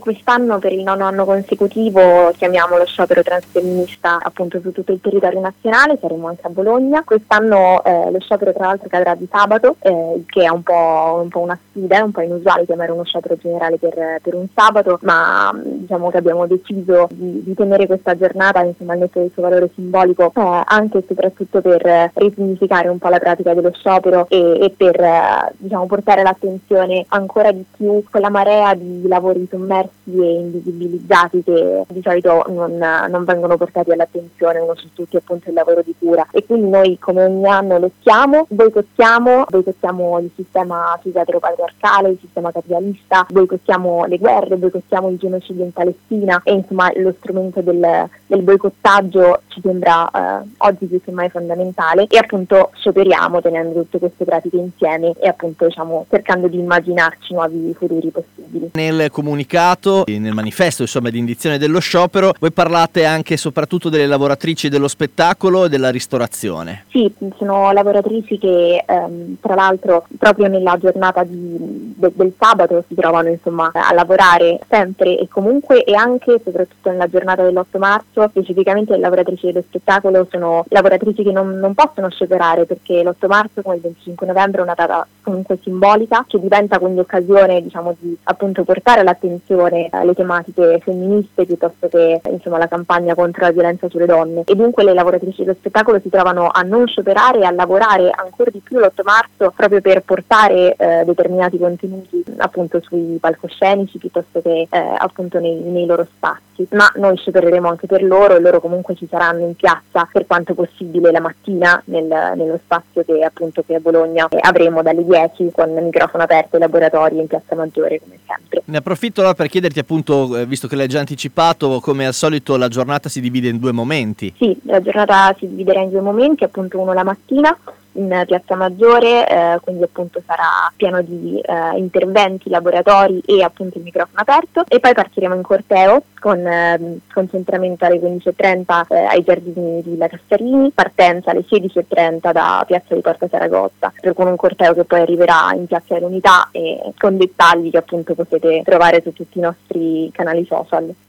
Quest'anno per il 9° anno consecutivo chiamiamo lo sciopero transfemminista appunto su tutto il territorio nazionale, saremo anche a Bologna. Quest'anno lo sciopero tra l'altro cadrà di sabato, che è un po' una sfida, è un po' inusuale chiamare uno sciopero generale per un sabato, ma diciamo che abbiamo deciso di tenere questa giornata insomma al netto del suo valore simbolico, anche e soprattutto per risignificare un po' la pratica dello sciopero e per diciamo portare l'attenzione ancora di più quella marea di lavori sommersi e invisibilizzati che di solito non vengono portati all'attenzione, uno su tutti appunto il lavoro di cura. E quindi noi come ogni anno lottiamo, boicottiamo il sistema eteropatriarcale, il sistema capitalista, boicottiamo le guerre, boicottiamo il genocidio in Palestina e insomma lo strumento del boicottaggio ci sembra oggi più che mai fondamentale, e appunto scioperiamo tenendo tutte queste pratiche insieme e appunto diciamo cercando di immaginarci nuovi futuri possibili. Nel comunicato, nel manifesto insomma di indizione dello sciopero, voi parlate anche e soprattutto delle lavoratrici dello spettacolo e della ristorazione. Sì, sono lavoratrici che tra l'altro proprio nella giornata del sabato si trovano insomma a lavorare sempre e comunque, e anche e soprattutto nella giornata dell'8 marzo, specificamente le lavoratrici dello spettacolo sono lavoratrici che non possono scioperare perché l'8 marzo come il 25 novembre è una data comunque simbolica che diventa quindi occasione diciamo di appunto portare all'attenzione le tematiche femministe piuttosto che insomma la campagna contro la violenza sulle donne, e dunque le lavoratrici dello spettacolo si trovano a non scioperare e a lavorare ancora di più l'8 marzo proprio per portare determinati contenuti appunto sui palcoscenici piuttosto che appunto nei loro spazi. Ma noi sciopereremo anche per loro, e loro comunque ci saranno in piazza per quanto possibile la mattina nello spazio che appunto qui a Bologna avremo dalle 10 con microfono aperto ai laboratori in Piazza Maggiore come sempre. Ne approfitto allora per chiederti appunto, visto che l'hai già anticipato, come al solito la giornata si divide in 2 momenti. Sì, la giornata si dividerà in 2 momenti, appunto uno la mattina in Piazza Maggiore, quindi appunto sarà pieno di interventi, laboratori e appunto il microfono aperto, e poi partiremo in corteo con concentramento alle 15:30 ai giardini di Villa Cassarini, partenza alle 16:30 da Piazza di Porta Saragozza, con un corteo che poi arriverà in Piazza dell'Unità e con dettagli che appunto potete trovare su tutti i nostri canali social.